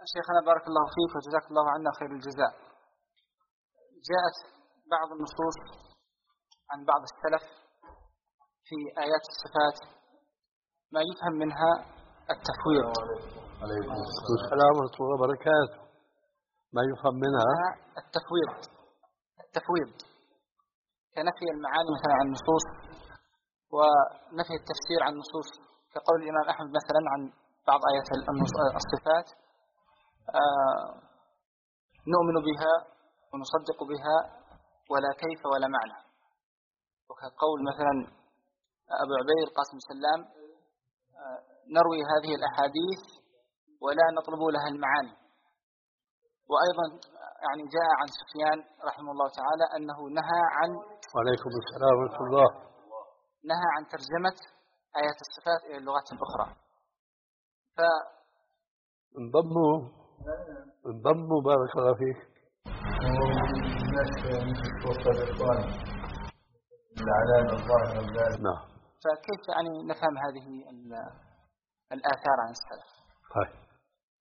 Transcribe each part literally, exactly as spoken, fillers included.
شيخنا بارك الله فيك وجزاك الله عنا خير الجزاء. جاءت بعض النصوص عن بعض السلف في آيات الصفات ما يفهم منها التفويض. عليكم السلام ورحمة الله وبركاته. ما يفهم منها التفويض التفويض كنفي المعاني مثلا عن النصوص ونفي التفسير عن النصوص، كقول الإمام أحمد مثلا عن بعض آيات الصفات آه نؤمن بها ونصدق بها ولا كيف ولا معنى، وكقول مثلا أبو عبيد القاسم سلام آه نروي هذه الأحاديث ولا نطلب لها المعاني. وأيضا يعني جاء عن سفيان رحمه الله تعالى أنه نهى عن وعليكم السلام ورحمة الله نهى عن ترجمة آيات الصفات إلى اللغات الأخرى. ف انضموا انضموا بارك الله فيك. نعم. فكيف يعني نفهم هذه الآثار عن السلف؟ طيب.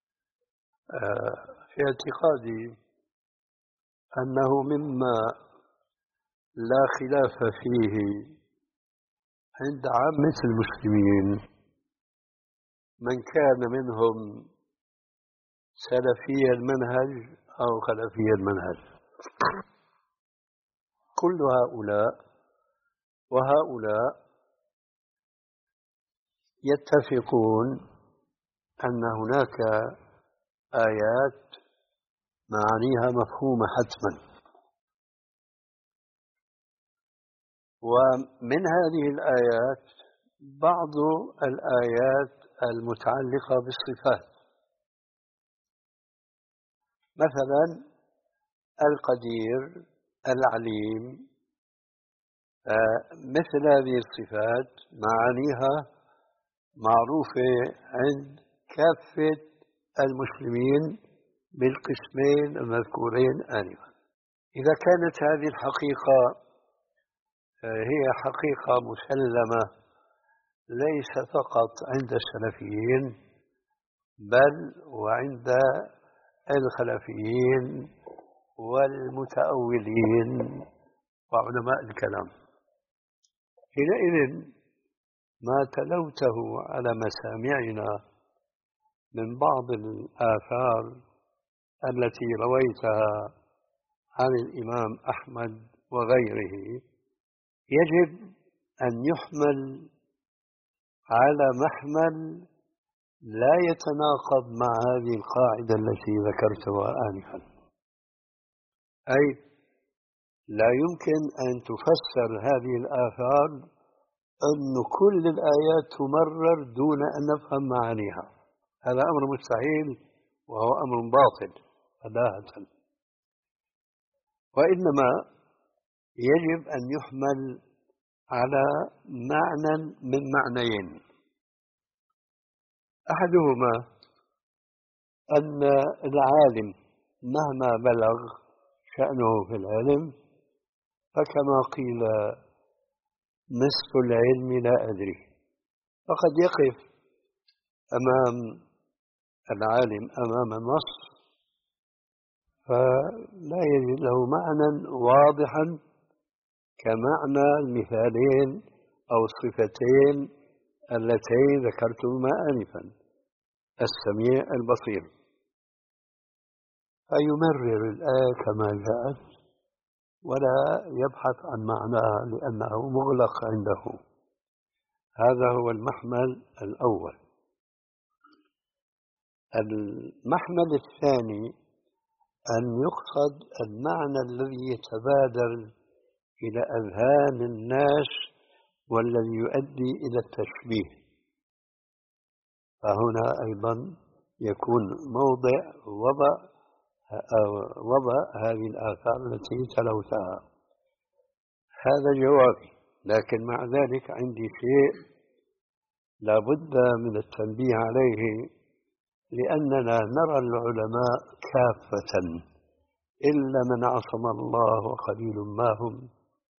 في اعتقادي أنه مما لا خلاف فيه عند عامة المسلمين من كان منهم سلفي المنهج أو خلفي المنهج، كل هؤلاء وهؤلاء يتفقون أن هناك آيات معانيها مفهومة حتما، ومن هذه الآيات بعض الآيات المتعلقة بالصفات، مثلا القدير العليم، مثل هذه الصفات معانيها معروفة عند كافة المسلمين بالقسمين المذكورين آنفا. إذا كانت هذه الحقيقة هي حقيقة مسلمة ليس فقط عند السلفيين بل وعند الخلفيين والمتأولين وعلماء الكلام، حينئذ ما تلوته على مسامعنا من بعض الآثار التي رويتها عن الإمام أحمد وغيره يجب أن يحمل على محمل لا يتناقض مع هذه القاعدة التي ذكرتها آنفا، أي لا يمكن أن تفسر هذه الآثار أن كل الآيات تمرر دون أن نفهم معانيها، هذا أمر مستحيل وهو أمر باطل بداهة، وإنما يجب أن يحمل على معنى من معنيين. أحدهما أن العالم مهما بلغ شأنه في العلم فكما قيل نصف العلم لا أدري، فقد يقف أمام العالم أمام النص فلا يجد له معنى واضحا كمعنى المثالين أو الصفتين اللتين ذكرتهما آنفا، السميع البصير، فيمرر الآية كما جاءت ولا يبحث عن معناها لأنه مغلق عنده. هذا هو المحمل الأول. المحمل الثاني أن يقصد المعنى الذي يتبادر إلى أذهان الناس والذي يؤدي إلى التشبيه، فهنا أيضا يكون موضع وضع وضع هذه الآثار التي تلوتها. هذا جوابي، لكن مع ذلك عندي شيء لا بد من التنبيه عليه، لأننا نرى العلماء كافة إلا من عصم الله وقليل ما هم،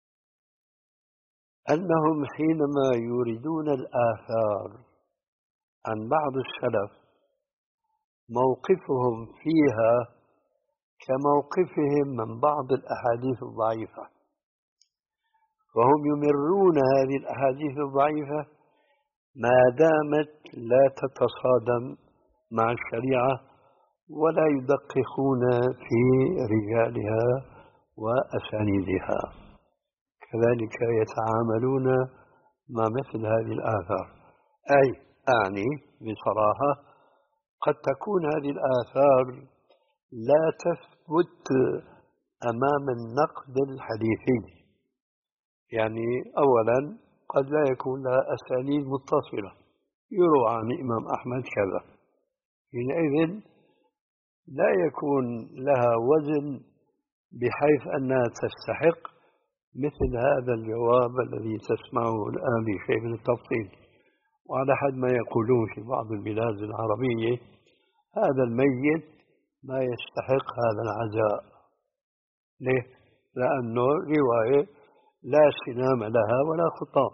أنهم حينما يريدون الآثار عن بعض السلف موقفهم فيها كموقفهم من بعض الأحاديث الضعيفة، وهم يمرون هذه الأحاديث الضعيفة ما دامت لا تتصادم مع الشريعة ولا يدققون في رجالها وأسانيدها، كذلك يتعاملون مع مثل هذه الآثار. أي أعني بصراحة قد تكون هذه الآثار لا تثبت أمام النقد الحديثي، يعني أولا قد لا يكون لها أسانيد متصلة، يروى عن الإمام أحمد كذا، حينئذ لا يكون لها وزن بحيث أنها تستحق مثل هذا الجواب الذي تسمعه الآن بشيء من التفصيل. وعلى حد ما يقولون في بعض البلاد العربية هذا الميت ما يستحق هذا العزاء. ليه؟ لأنه رواية لا سنام لها ولا خطام،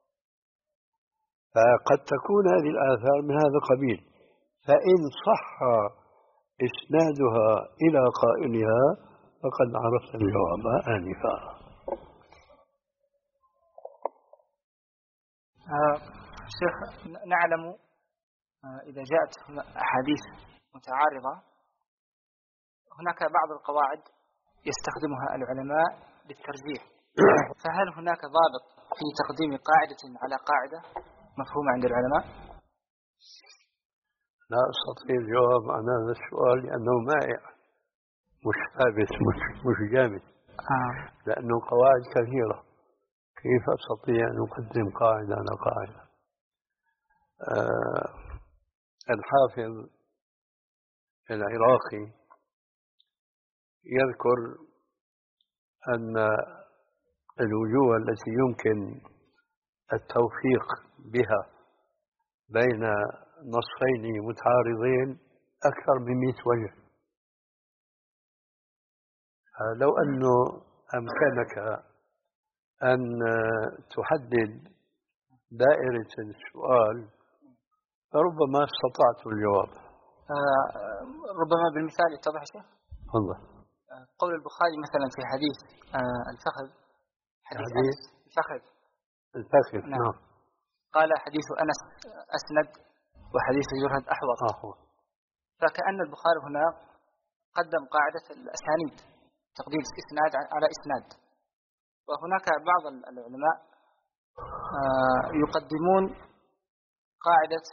فقد تكون هذه الآثار من هذا القبيل، فإن صح إسنادها إلى قائلها فقد عرفت الجواب آنفا. آه شيخ، نعلم آه إذا جاءت أحاديث متعارضة هناك بعض القواعد يستخدمها العلماء للترجيح، فهل هناك ضابط في تقديم قاعدة على قاعدة مفهومة عند العلماء؟ لا أستطيع الجواب عن هذا السؤال لأنه مائع مش ثابت مش, مش جامد. آه. لأنه قواعد كثيرة، كيف أستطيع أن أقدم قاعدة على قاعدة؟ آه الحافظ العراقي يذكر أن الوجوه التي يمكن التوفيق بها بين نصين متعارضين أكثر من مئة وجه. لو أنه أمكنك أن تحدد دائرة السؤال فربما استطعت الجواب. آه ربما بالمثال يتضح شيء. والله آه قول البخاري مثلا في حديث آه الفخذ، حديث, حديث أنس الفخذ الفخذ نعم. نعم. قال حديث أنس أسند وحديث يرهد أحوط. أحوط. فكأن البخاري هنا قدم قاعدة الأسانيد، تقديم إسناد على إسناد، وهناك بعض العلماء يقدمون قاعدة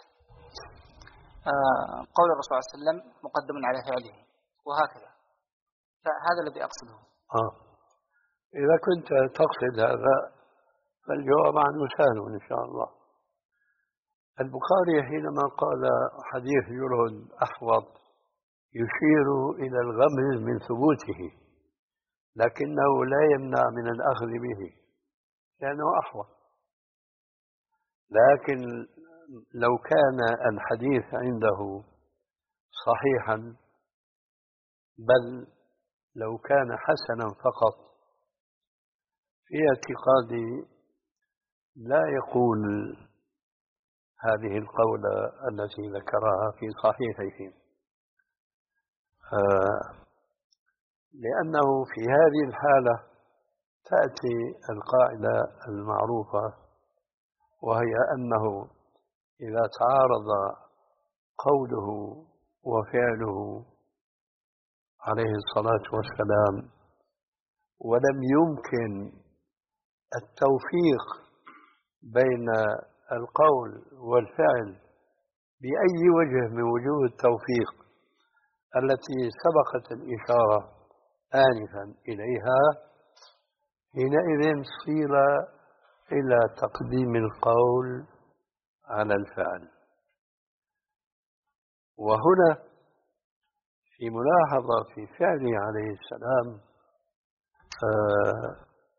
قول الرسول صلى الله عليه وسلم مقدم على فعله وهكذا. فهذا الذي أقصده. آه. إذا كنت تقصد هذا فالجواب عنه سهل إن شاء الله. البخاري حينما قال حديث يرهد أحوط يشير إلى الغمز من ثبوته، لكنه لا يمنع من الأخذ به لأنه أحوط. لكن لو كان الحديث عنده صحيحا بل لو كان حسنا فقط في اعتقادي لا يقول هذه القولة التي ذكرها في صحيحه، آه لأنه في هذه الحالة تأتي القاعدة المعروفة، وهي أنه إذا تعارض قوله وفعله عليه الصلاة والسلام ولم يمكن التوفيق بين القول والفعل بأي وجه من وجوه التوفيق التي سبقت الإشارة آنفا إليها، حينئذ صير إلى تقديم القول على الفعل. وهنا في ملاحظة في فعله عليه السلام آه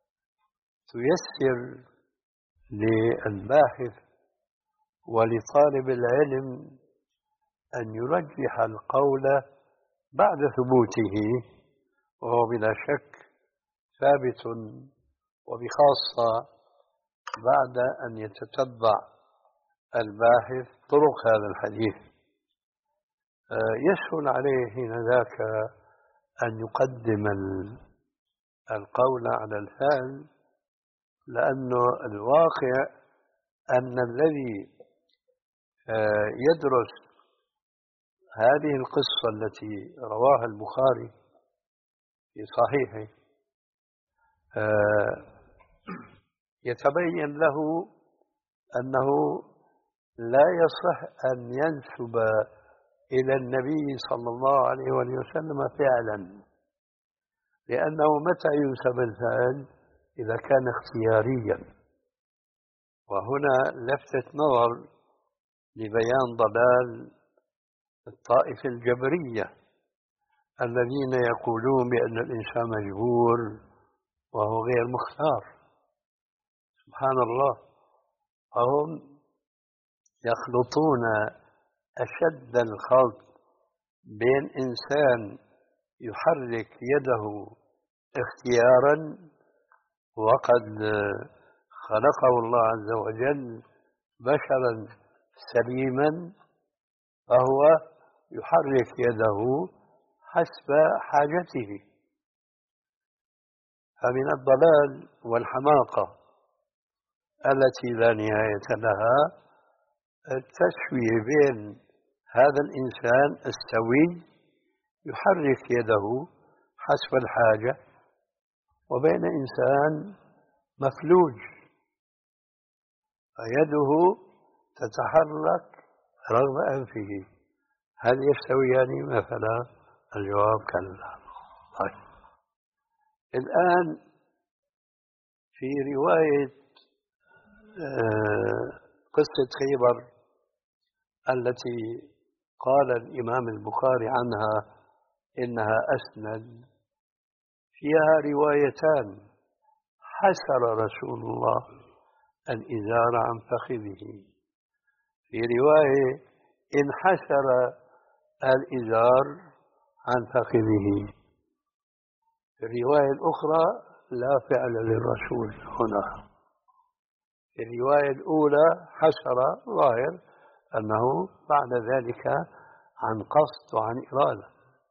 تيسر للباحث ولطالب العلم أن يرجح القول بعد ثبوته، وهو بلا شك ثابت، وبخاصة بعد أن يتتبع الباحث طرق هذا الحديث. يسهل عليه حين ذاك أن يقدم القول على الفعل، لأنه الواقع أن الذي يدرس هذه القصة التي رواها البخاري في صحيحه يتبين له أنه لا يصح أن ينسب إلى النبي صلى الله عليه وسلم فعلا، لأنه متى ينسب الفعل؟ إذا كان اختياريا. وهنا لفتة نظر لبيان ضلال الطائفة الجبرية الذين يقولون بأن الإنسان مجبور وهو غير مختار. سبحان الله، هم يخلطون أشد الخلط بين إنسان يحرك يده اختيارا وقد خلقه الله عز وجل بشرا سليما، فهو يحرك يده حسب حاجته. فمن الضلال والحماقة التي لا نهاية لها التسوية بين هذا الإنسان السوي يحرك يده حسب الحاجة وبين إنسان مفلوج يده تتحرك رغم أنفه، هل يستويان مثلا؟ الجواب كلا. طيب. الآن في رواية قصة خيبر التي قال الإمام البخاري عنها إنها أسند، فيها روايتان: حسر رسول الله الإزار عن فخذه، في رواية انحسر الإزار عن فخذه، في الرواية الأخرى لا فعل للرسول هنا. في الرواية الأولى حسر، ظاهر أنه بعد ذلك عن قصد وعن إرادة،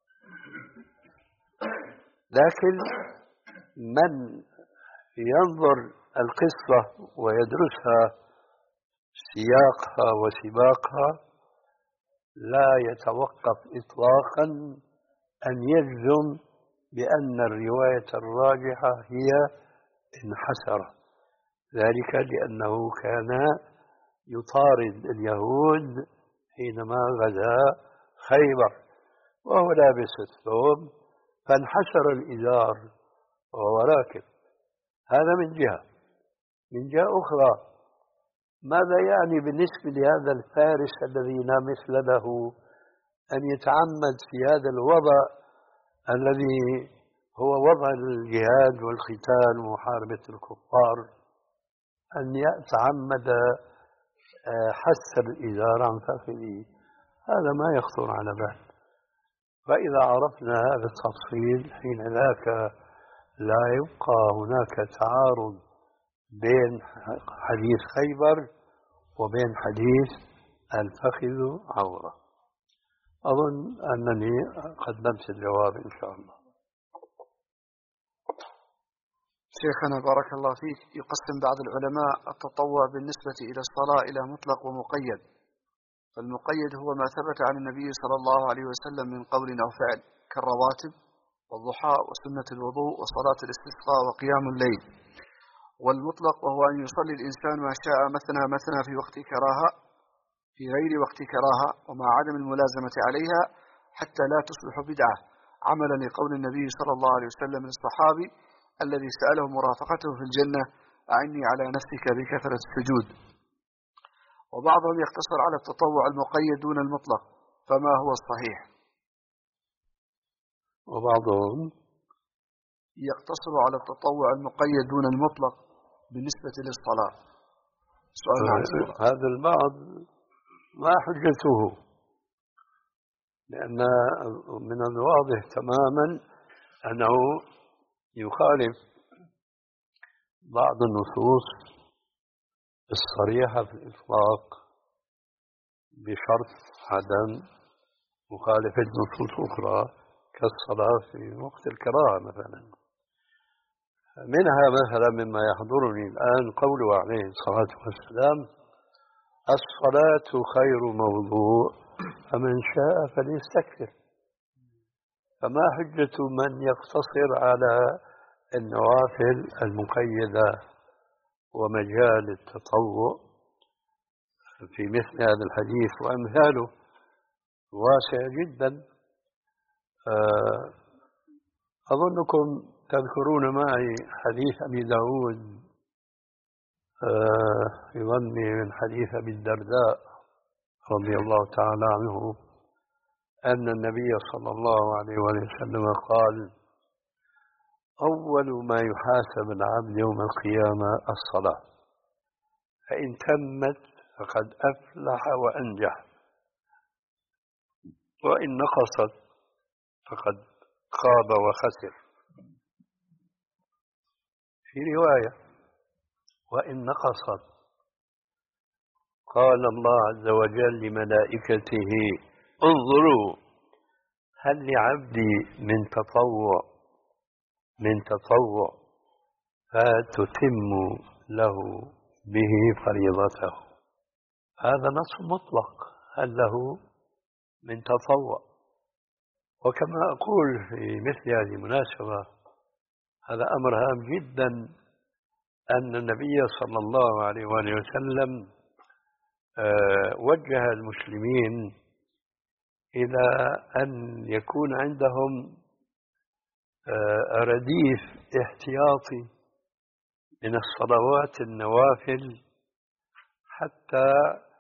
لكن من ينظر القصة ويدرسها سياقها وسباقها لا يتوقف إطلاقا أن يجزم بأن الرواية الراجحة هي انحسر، ذلك لأنه كان يطارد اليهود حينما غزا خيبر وهو لابس الثوب فانحسر الإزار وهو راكب. هذا من جهة. من جهة أخرى، ماذا يعني بالنسبة لهذا الفارس الذي لا مثل له أن يتعمد في هذا الوضع الذي هو وضع الجهاد والقتال ومحاربة الكفار أن يتعمد حس الإزار عن فخذه؟ هذا ما يخطر على بال. فإذا عرفنا هذا التفصيل حين ذاك لا يبقى هناك تعارض بين حديث خيبر وبين حديث الفخذ عورة. أظن أنني قدمت الجواب إن شاء الله. شيخنا بارك الله فيك، يقسم بعض العلماء التطوع بالنسبة إلى الصلاة إلى مطلق ومقيد، فالمقيد هو ما ثبت عن النبي صلى الله عليه وسلم من قول أو فعل كالرواتب والضحى وسنة الوضوء وصلاة الاستسقاء وقيام الليل. والمطلق وهو أن يصلي الإنسان ما شاء مثنى مثنى في وقت كراهة في غير وقت كراهة ومع عدم الملازمة عليها حتى لا تصبح بدعة، عملا لقول النبي صلى الله عليه وسلم للصحابي الذي سأله مرافقته في الجنة: أعني على نفسك بكثرة السجود. وبعضهم يقتصر على التطوع المقيد دون المطلق، فما هو الصحيح؟ وبعضهم يقتصر على التطوع المقيد دون المطلق بالنسبة للصلاة. سؤال عن الصلاة. هذا البعض ما حجته، لأن من الواضح تماما أنه يخالف بعض النصوص الصريحة في الإطلاق بشرط عدم مخالفة نصوص أخرى كالصلاة في وقت الكراهة مثلا. منها مثلا مما يحضرني الآن قوله عليه الصلاة والسلام: الصلاة خير موضوع فمن شاء فليستكثر. فما حجة من يقتصر على النوافل المقيدة ومجال التطوع في مثل هذا الحديث وأمثاله واسع جدا. أظنكم تذكرون معي حديث أبي داود في ظني من حديث أبي الدرداء رضي الله تعالى عنه أن النبي صلى الله عليه وسلم قال: أول ما يحاسب العبد يوم القيامة الصلاة، فإن تمت فقد أفلح وأنجح، وإن نقصت فقد خاب وخسر. في رواية: وإن نقصت قال الله عز وجل لملائكته: انظروا هل لعبدي من تطوع من تطوع فتتم له به فريضته. هذا نص مطلق، هل له من تطوع. وكما أقول في مثل هذه المناسبة، هذا أمر هام جدا أن النبي صلى الله عليه وآله وسلم وجه المسلمين إلى أن يكون عندهم رديف احتياطي من الصلوات النوافل حتى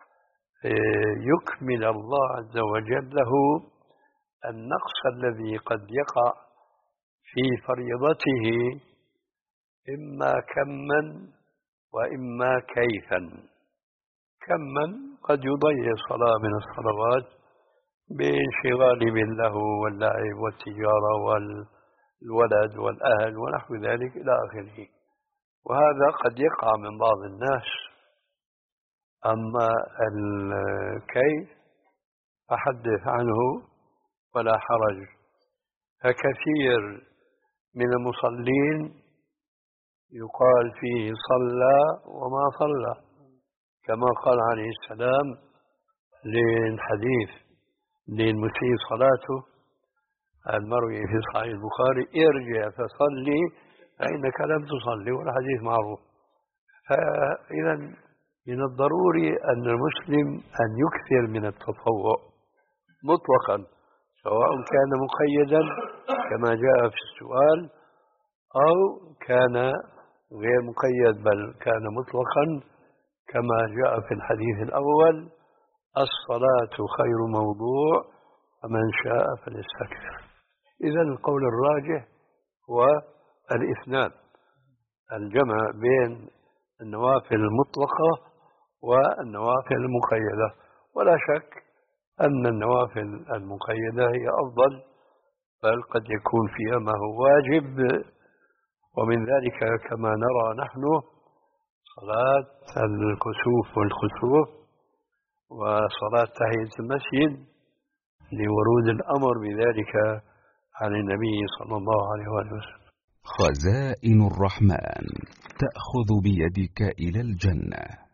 يكمل الله عز وجل له النقص الذي قد يقع في فريضته، إما كما وإما كيفا. كما قد يضيع صلاة من الصلوات بانشغال باللهو واللعب والتجارة والولد والأهل ونحو ذلك إلى آخره، وهذا قد يقع من بعض الناس. أما الكيف أحدث عنه ولا حرج. فكثير من المصلين يقال فيه صلى وما صلى، كما قال عليه السلام للحديث للمسيء صلاته المروي في صحيح البخاري: ارجع فصلي فإنك لم تصلي، والحديث معروف. فإذا من الضروري أن المسلم أن يكثر من التطوع مطلقا، سواء كان مقيدا كما جاء في السؤال أو كان غير مقيد بل كان مطلقا كما جاء في الحديث الأول: الصلاة خير موضوع فمن شاء فليستكثر. إذن القول الراجح هو الإثنان، الجمع بين النوافل المطلقة والنوافل المقيدة. ولا شك أن النوافل المقيدة هي أفضل، بل قد يكون فيها ما هو واجب، ومن ذلك كما نرى نحن صلاة الكسوف والخسوف وصلاة تحية المسجد لورود الأمر بذلك عن النبي صلى الله عليه وسلم. خزائن الرحمن تأخذ بيدك إلى الجنة.